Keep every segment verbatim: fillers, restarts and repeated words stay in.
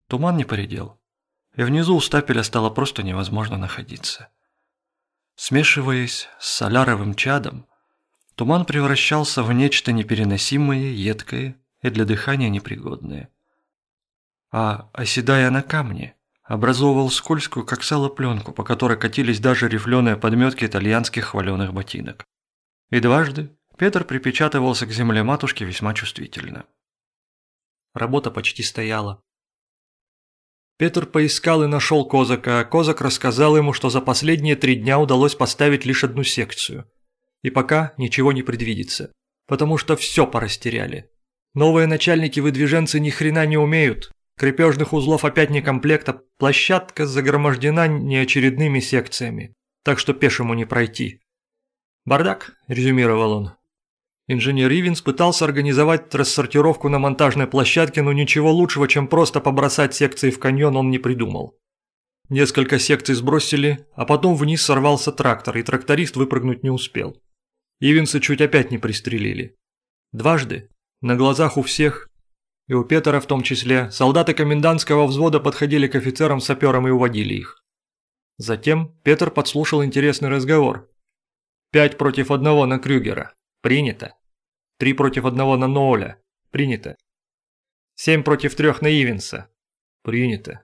Туман не поредел, и внизу у стапеля стало просто невозможно находиться. Смешиваясь с соляровым чадом, туман превращался в нечто непереносимое, едкое и для дыхания непригодное. А, оседая на камне, образовывал скользкую, как сало, пленку, по которой катились даже рифленые подметки итальянских хваленых ботинок. И дважды Петр припечатывался к земле матушки весьма чувствительно. Работа почти стояла. Петр поискал и нашел Козака, а Козак рассказал ему, что за последние три дня удалось поставить лишь одну секцию. И пока ничего не предвидится, потому что все порастеряли. Новые начальники-выдвиженцы ни хрена не умеют, крепежных узлов опять не комплекта, площадка загромождена неочередными секциями, так что пешему не пройти. «Бардак», – резюмировал он. Инженер Ивинс пытался организовать рассортировку на монтажной площадке, но ничего лучшего, чем просто побросать секции в каньон, он не придумал. Несколько секций сбросили, а потом вниз сорвался трактор, и тракторист выпрыгнуть не успел. Ивинса чуть опять не пристрелили. Дважды, на глазах у всех, и у Петра в том числе, солдаты комендантского взвода подходили к офицерам-саперам и уводили их. Затем Петр подслушал интересный разговор. «Пять против одного на Крюгера. Принято. Три против одного на Ноуля. Принято. Семь против трех на Ивинса. Принято.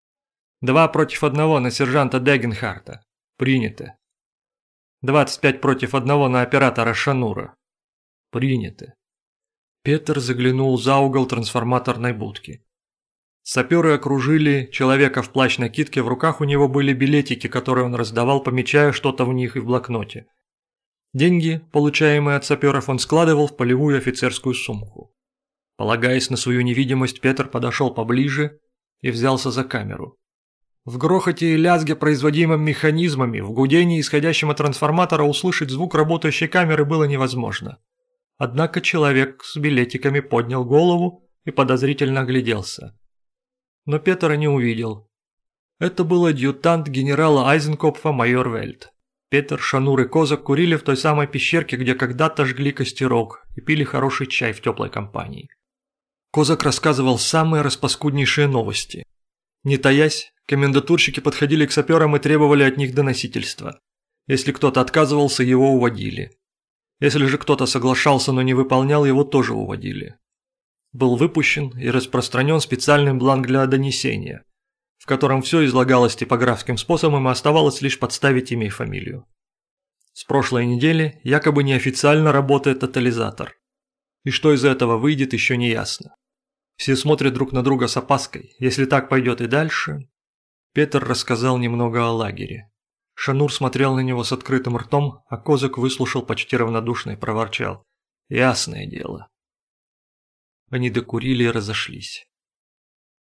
Два против одного на сержанта Дегенхарта. Принято. Двадцать пять против одного на оператора Шанура. Принято». Петр заглянул за угол трансформаторной будки. Саперы окружили человека в плащ-накидке, в руках у него были билетики, которые он раздавал, помечая что-то в них и в блокноте. Деньги, получаемые от саперов, он складывал в полевую офицерскую сумку. Полагаясь на свою невидимость, Петр подошел поближе и взялся за камеру. В грохоте и лязге, производимом механизмами, в гудении, исходящем от трансформатора, услышать звук работающей камеры было невозможно. Однако человек с билетиками поднял голову и подозрительно огляделся. Но Петра не увидел. Это был адъютант генерала Айзенкопфа майор Вельт. Петр, Шанур и Козак курили в той самой пещерке, где когда-то жгли костерок, и пили хороший чай в теплой компании. Козак рассказывал самые распаскуднейшие новости. Не таясь, комендатурщики подходили к саперам и требовали от них доносительства. Если кто-то отказывался, его уводили. Если же кто-то соглашался, но не выполнял, его тоже уводили. Был выпущен и распространен специальный бланк для донесения, в котором все излагалось типографским способом и оставалось лишь подставить имя и фамилию. С прошлой недели якобы неофициально работает тотализатор. И что из этого выйдет, еще не ясно. Все смотрят друг на друга с опаской. Если так пойдет и дальше... Петр рассказал немного о лагере. Шанур смотрел на него с открытым ртом, а Козак выслушал почти равнодушно и проворчал. «Ясное дело». Они докурили и разошлись.